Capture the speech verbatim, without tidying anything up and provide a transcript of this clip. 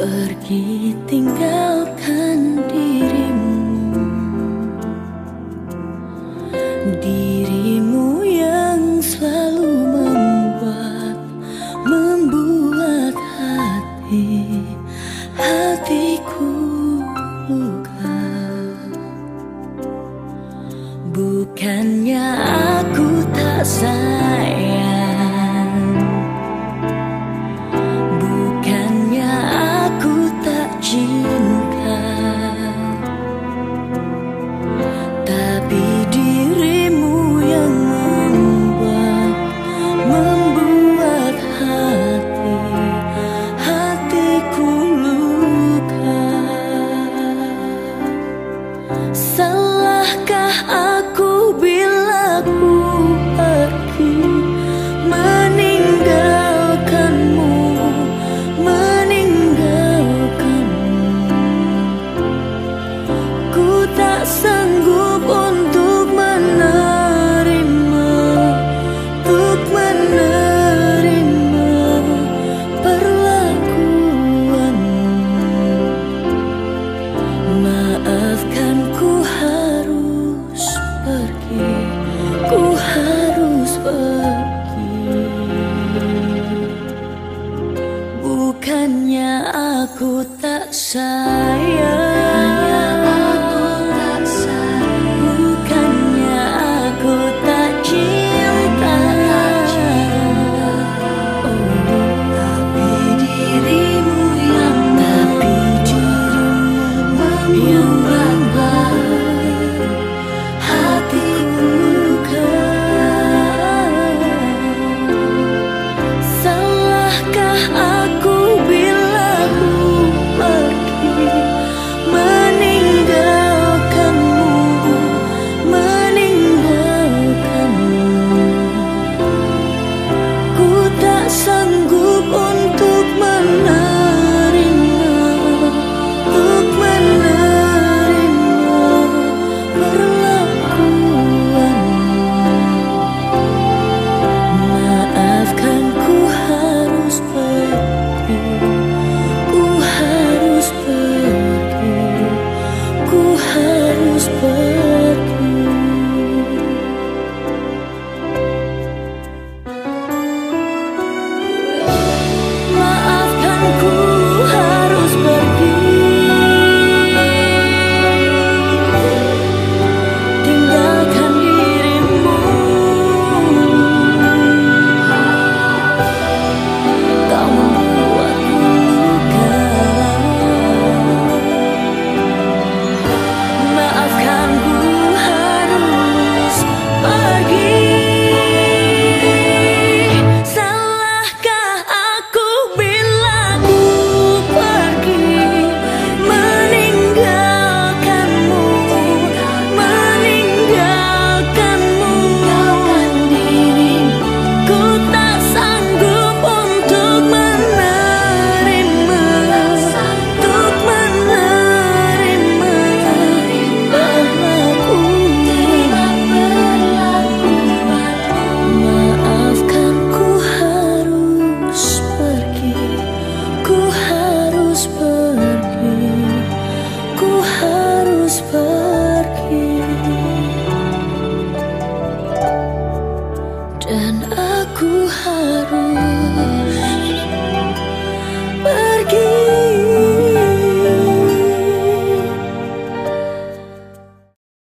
pergi tinggalkan dirimu, dirimu yang selalu membuat membuat hati hatiku luka. Bukannya aku tak sayang, bukannya aku tak cinta, tapi dirimu yang membuat membuat hati hatiku luka. Salahkah aku bila ku pergi meninggalkanmu, meninggalkanmu? Ku tak sanggup untuk menerima, untuk menerima perlakuanmu. Maafkan, ku harus pergi, ku harus pergi. Bukannya aku tak sayang, bukannya aku tak cinta, oh, tapi dirimu yang tapi dirimu yang membuat hatiku luka. Salahkah aku bila ku pergi meninggalkanmu, meninggalkanmu? Ku tak sanggup untuk menerima, untuk menerima perlakuanmu. Maafkan, ku harus pergi, ku harus pergi, ku harus pergi. Maafkan, ku harus pergi, tinggalkan dirimu. Kau membuatku luka. Maafkan, ku harus pergi. Salahkah aku bila ku pergi meninggalkanmu, meninggalkanmu? Ku tak sanggup untuk menerima, untuk menerima perlakuanmu. Maafkan, ku harus pergi, ku harus pergi, ku harus pergi. Dan aku harus